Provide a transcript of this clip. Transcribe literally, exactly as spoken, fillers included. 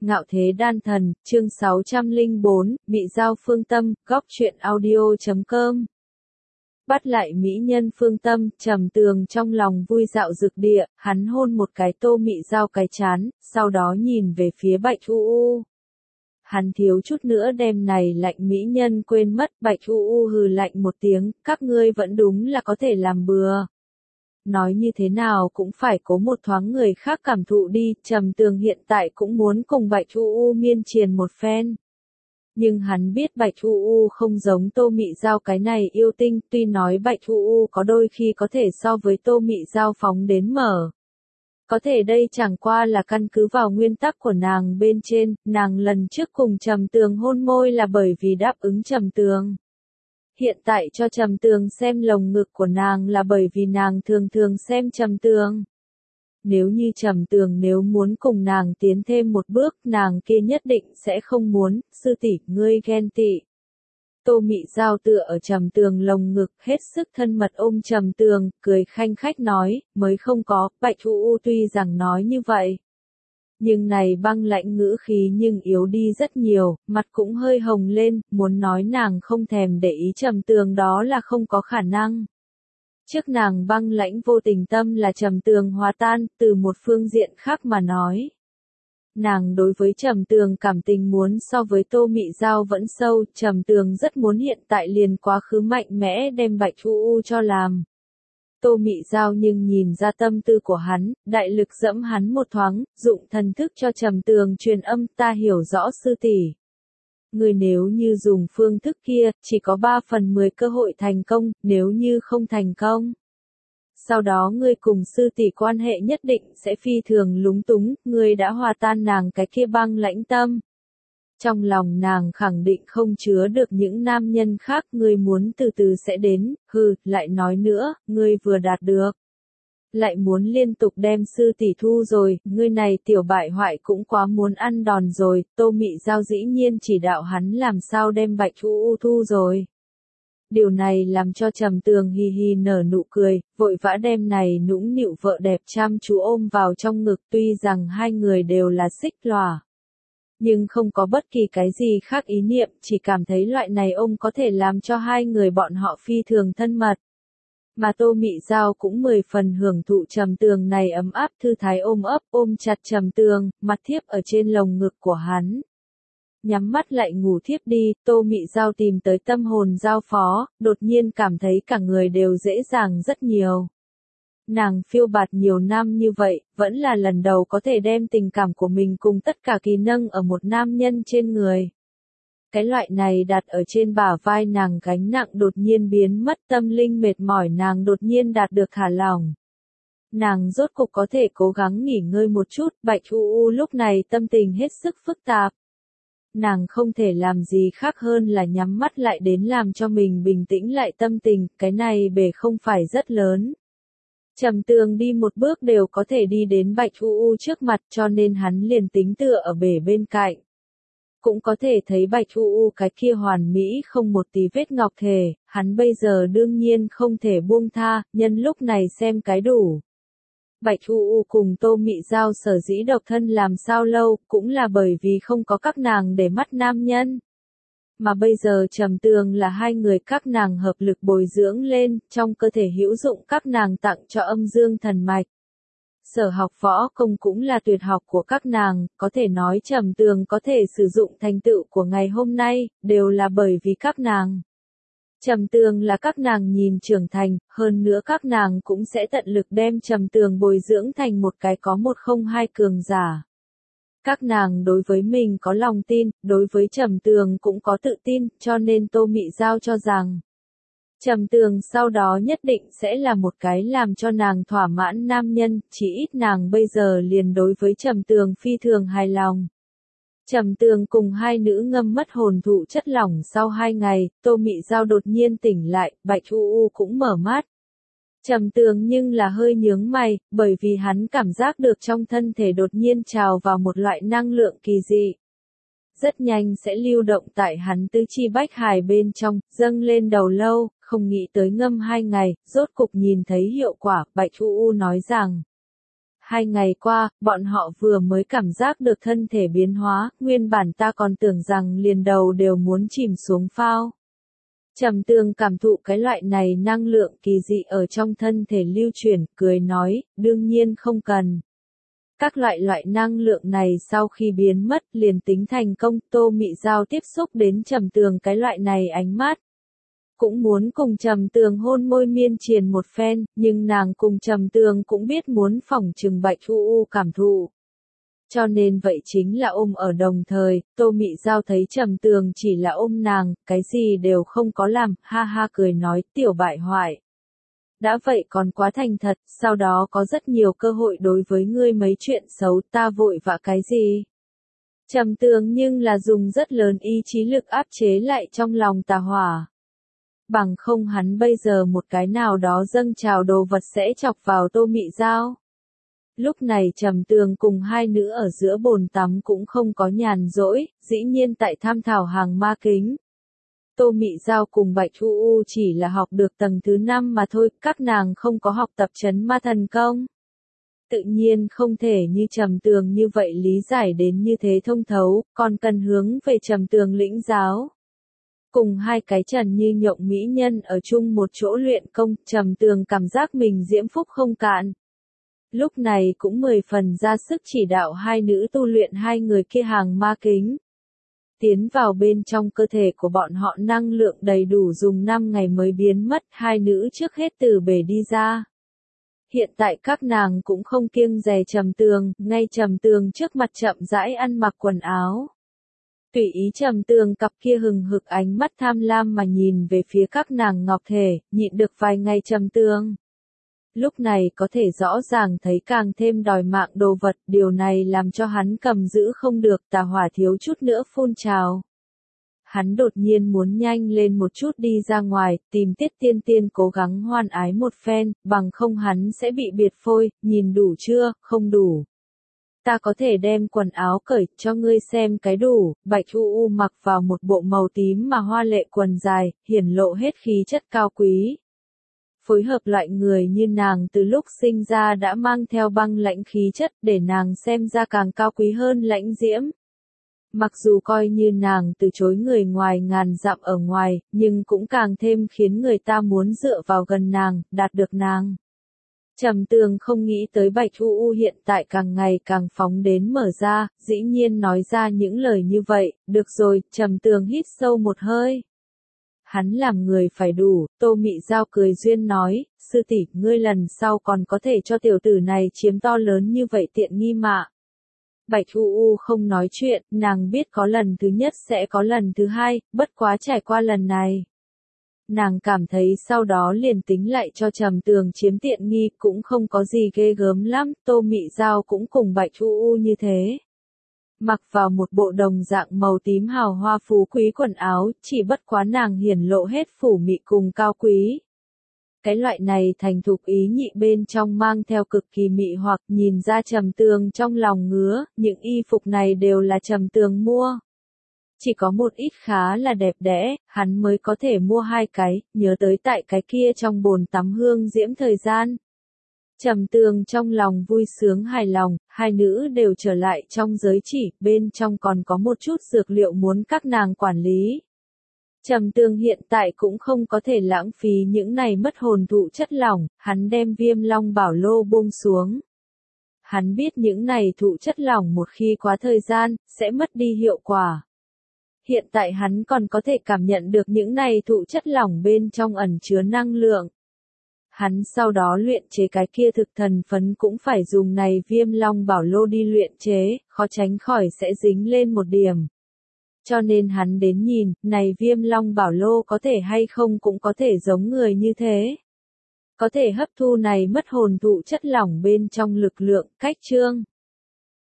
Ngạo Thế Đan Thần, chương sáu trăm lẻ bốn, Mị Giao Phương Tâm, góc truyện audio chấm com. Bắt lại mỹ nhân Phương Tâm, Trầm Tường trong lòng vui dạo rực địa, hắn hôn một cái Tô Mị Giao cái chán, sau đó nhìn về phía Bạch U U. Hắn thiếu chút nữa đem này lạnh mỹ nhân quên mất, Bạch U U hừ lạnh một tiếng, các ngươi vẫn đúng là có thể làm bừa. Nói như thế nào cũng phải cố một thoáng người khác cảm thụ đi, Trầm Tường hiện tại cũng muốn cùng Bạch U U miên triền một phen. Nhưng hắn biết Bạch U U không giống Tô Mị Giao cái này yêu tinh, tuy nói Bạch U U có đôi khi có thể so với Tô Mị Giao phóng đến mở. Có thể đây chẳng qua là căn cứ vào nguyên tắc của nàng bên trên, nàng lần trước cùng Trầm Tường hôn môi là bởi vì đáp ứng Trầm Tường. Hiện tại cho Trầm Tường xem lồng ngực của nàng là bởi vì nàng thường thường xem Trầm Tường. Nếu như Trầm Tường nếu muốn cùng nàng tiến thêm một bước, nàng kia nhất định sẽ không muốn, sư tỷ, ngươi ghen tị. Tô Mị Giao tựa ở Trầm Tường lồng ngực, hết sức thân mật ôm Trầm Tường, cười khanh khách nói, mới không có, Bạch U U tuy rằng nói như vậy. Nhưng này băng lạnh ngữ khí nhưng yếu đi rất nhiều, mặt cũng hơi hồng lên, muốn nói nàng không thèm để ý Trầm Tường đó là không có khả năng. Trước nàng băng lãnh vô tình tâm là Trầm Tường hòa tan, từ một phương diện khác mà nói. Nàng đối với Trầm Tường cảm tình muốn so với Tô Mị Giao vẫn sâu, Trầm Tường rất muốn hiện tại liền quá khứ mạnh mẽ đem Bạch U U cho làm. Tô Mị Giao nhưng nhìn ra tâm tư của hắn, đại lực dẫm hắn một thoáng, dụng thần thức cho Trầm Tường truyền âm, ta hiểu rõ sư tỷ. Người nếu như dùng phương thức kia, chỉ có ba phần mười cơ hội thành công, nếu như không thành công. Sau đó ngươi cùng sư tỷ quan hệ nhất định sẽ phi thường lúng túng, ngươi đã hòa tan nàng cái kia băng lãnh tâm. Trong lòng nàng khẳng định không chứa được những nam nhân khác, ngươi muốn từ từ sẽ đến, hừ, lại nói nữa, ngươi vừa đạt được. Lại muốn liên tục đem sư tỷ thu rồi, ngươi này tiểu bại hoại cũng quá muốn ăn đòn rồi, Tô Mị Giao dĩ nhiên chỉ đạo hắn làm sao đem Bạch U U thu rồi. Điều này làm cho Trầm Tường hì hì nở nụ cười, vội vã đem này nũng nịu vợ đẹp chăm chú ôm vào trong ngực, tuy rằng hai người đều là xích lòa. Nhưng không có bất kỳ cái gì khác ý niệm, chỉ cảm thấy loại này ôm có thể làm cho hai người bọn họ phi thường thân mật. Mà Tô Mị Giao cũng mười phần hưởng thụ Trầm Tường này ấm áp thư thái ôm ấp, ôm chặt Trầm Tường, mặt thiếp ở trên lồng ngực của hắn. Nhắm mắt lại ngủ thiếp đi, Tô Mị Giao tìm tới tâm hồn giao phó, đột nhiên cảm thấy cả người đều dễ dàng rất nhiều. Nàng phiêu bạt nhiều năm như vậy, vẫn là lần đầu có thể đem tình cảm của mình cùng tất cả kỳ nâng ở một nam nhân trên người. Cái loại này đặt ở trên bả vai nàng gánh nặng đột nhiên biến mất, tâm linh mệt mỏi nàng đột nhiên đạt được thả lỏng. Nàng rốt cục có thể cố gắng nghỉ ngơi một chút, Bạch U U lúc này tâm tình hết sức phức tạp. Nàng không thể làm gì khác hơn là nhắm mắt lại đến làm cho mình bình tĩnh lại tâm tình, cái này bể không phải rất lớn. Trầm Tường đi một bước đều có thể đi đến Bạch U U trước mặt cho nên hắn liền tính tựa ở bể bên cạnh. Cũng có thể thấy Bạch U U cái kia hoàn mỹ không một tí vết ngọc thể, hắn bây giờ đương nhiên không thể buông tha, nhân lúc này xem cái đủ. Bạch U U cùng Tô Mị Giao sở dĩ độc thân làm sao lâu, cũng là bởi vì không có các nàng để mắt nam nhân. Mà bây giờ Trầm Tường là hai người các nàng hợp lực bồi dưỡng lên, trong cơ thể hữu dụng các nàng tặng cho âm dương thần mạch. Sở học võ công cũng là tuyệt học của các nàng, có thể nói Trầm Tường có thể sử dụng thành tựu của ngày hôm nay, đều là bởi vì các nàng. Trầm Tường là các nàng nhìn trưởng thành, hơn nữa các nàng cũng sẽ tận lực đem Trầm Tường bồi dưỡng thành một cái có một không hai cường giả. Các nàng đối với mình có lòng tin, đối với Trầm Tường cũng có tự tin, cho nên Tô Mị Giao cho rằng Trầm Tường sau đó nhất định sẽ là một cái làm cho nàng thỏa mãn nam nhân, chỉ ít nàng bây giờ liền đối với Trầm Tường phi thường hài lòng. Trầm Tường cùng hai nữ ngâm mất hồn thụ chất lỏng sau hai ngày, Tô Mị Giao đột nhiên tỉnh lại, Bạch U U cũng mở mắt. Trầm Tường nhưng là hơi nhướng mày, bởi vì hắn cảm giác được trong thân thể đột nhiên trào vào một loại năng lượng kỳ dị. Rất nhanh sẽ lưu động tại hắn tứ chi bách hải bên trong, dâng lên đầu lâu, không nghĩ tới ngâm hai ngày, rốt cục nhìn thấy hiệu quả, Bạch U U nói rằng. hai ngày qua, bọn họ vừa mới cảm giác được thân thể biến hóa, nguyên bản ta còn tưởng rằng liền đầu đều muốn chìm xuống phao. Trầm Tường cảm thụ cái loại này năng lượng kỳ dị ở trong thân thể lưu chuyển, cười nói, đương nhiên không cần. Các loại loại năng lượng này sau khi biến mất liền tính thành công, Tô Mị Giao tiếp xúc đến Trầm Tường cái loại này ánh mắt. Cũng muốn cùng Trầm Tường hôn môi miên triền một phen, nhưng nàng cùng Trầm Tường cũng biết muốn phỏng trừng Bạch U U cảm thụ. Cho nên vậy chính là ôm ở đồng thời, Tô Mị Giao thấy Trầm Tường chỉ là ôm nàng, cái gì đều không có làm, ha ha cười nói, tiểu bại hoại. Đã vậy còn quá thành thật, sau đó có rất nhiều cơ hội đối với ngươi mấy chuyện xấu, ta vội vã cái gì. Trầm Tường nhưng là dùng rất lớn ý chí lực áp chế lại trong lòng tà hỏa. Bằng không hắn bây giờ một cái nào đó dâng trào đồ vật sẽ chọc vào Tô Mị Giao. Lúc này Trầm Tường cùng hai nữ ở giữa bồn tắm cũng không có nhàn rỗi, dĩ nhiên tại tham thảo hàng ma kính. Tô Mị Giao cùng Bạch U U chỉ là học được tầng thứ năm mà thôi, các nàng không có học tập trấn ma thần công. Tự nhiên không thể như Trầm Tường như vậy lý giải đến như thế thông thấu, còn cần hướng về Trầm Tường lĩnh giáo. Cùng hai cái trần như nhộng mỹ nhân ở chung một chỗ luyện công, Trầm Tường cảm giác mình diễm phúc không cạn. Lúc này cũng mười phần ra sức chỉ đạo hai nữ tu luyện hai người kia hàng ma kính. Tiến vào bên trong cơ thể của bọn họ năng lượng đầy đủ dùng năm ngày mới biến mất, hai nữ trước hết từ bể đi ra. Hiện tại các nàng cũng không kiêng dè Trầm Tường, ngay Trầm Tường trước mặt chậm rãi ăn mặc quần áo. Tùy ý Trầm Tường cặp kia hừng hực ánh mắt tham lam mà nhìn về phía các nàng ngọc thể, nhịn được vài ngày Trầm Tường. Lúc này có thể rõ ràng thấy càng thêm đòi mạng đồ vật, điều này làm cho hắn cầm giữ không được, tà hỏa thiếu chút nữa phun trào. Hắn đột nhiên muốn nhanh lên một chút đi ra ngoài, tìm Tiết Tiên Tiên cố gắng hoan ái một phen, bằng không hắn sẽ bị biệt phôi, nhìn đủ chưa, không đủ. Ta có thể đem quần áo cởi cho ngươi xem cái đủ, Bạch U U mặc vào một bộ màu tím mà hoa lệ quần dài, hiển lộ hết khí chất cao quý. Phối hợp loại người như nàng từ lúc sinh ra đã mang theo băng lãnh khí chất để nàng xem ra càng cao quý hơn lãnh diễm. Mặc dù coi như nàng từ chối người ngoài ngàn dặm ở ngoài, nhưng cũng càng thêm khiến người ta muốn dựa vào gần nàng, đạt được nàng. Trầm Tường không nghĩ tới Bạch U U hiện tại càng ngày càng phóng đến mở ra, dĩ nhiên nói ra những lời như vậy, được rồi, Trầm Tường hít sâu một hơi. Hắn làm người phải đủ, Tô Mị Giao cười duyên nói, sư tỷ, ngươi lần sau còn có thể cho tiểu tử này chiếm to lớn như vậy tiện nghi mà. Bạch U U không nói chuyện, nàng biết có lần thứ nhất sẽ có lần thứ hai, bất quá trải qua lần này. Nàng cảm thấy sau đó liền tính lại cho Trầm Tường chiếm tiện nghi cũng không có gì ghê gớm lắm, Tô Mị Giao cũng cùng Bạch U U như thế. Mặc vào một bộ đồng dạng màu tím hào hoa phú quý quần áo, chỉ bất quá nàng hiển lộ hết phủ mị cùng cao quý. Cái loại này thành thục ý nhị bên trong mang theo cực kỳ mị hoặc nhìn ra Trầm Tường trong lòng ngứa, những y phục này đều là Trầm Tường mua. Chỉ có một ít khá là đẹp đẽ, hắn mới có thể mua hai cái, nhớ tới tại cái kia trong bồn tắm hương diễm thời gian. Trầm Tường trong lòng vui sướng hài lòng, hai nữ đều trở lại trong giới chỉ, bên trong còn có một chút dược liệu muốn các nàng quản lý. Trầm Tường hiện tại cũng không có thể lãng phí những này mất hồn thụ chất lỏng, hắn đem Viêm Long Bảo Lô buông xuống. Hắn biết những này thụ chất lỏng một khi quá thời gian, sẽ mất đi hiệu quả. Hiện tại hắn còn có thể cảm nhận được những này thụ chất lỏng bên trong ẩn chứa năng lượng. Hắn sau đó luyện chế cái kia thực thần phấn cũng phải dùng này Viêm Long Bảo Lô đi luyện chế, khó tránh khỏi sẽ dính lên một điểm. Cho nên hắn đến nhìn, này Viêm Long Bảo Lô có thể hay không cũng có thể giống người như thế. Có thể hấp thu này mất hồn thụ chất lỏng bên trong lực lượng, cách chương.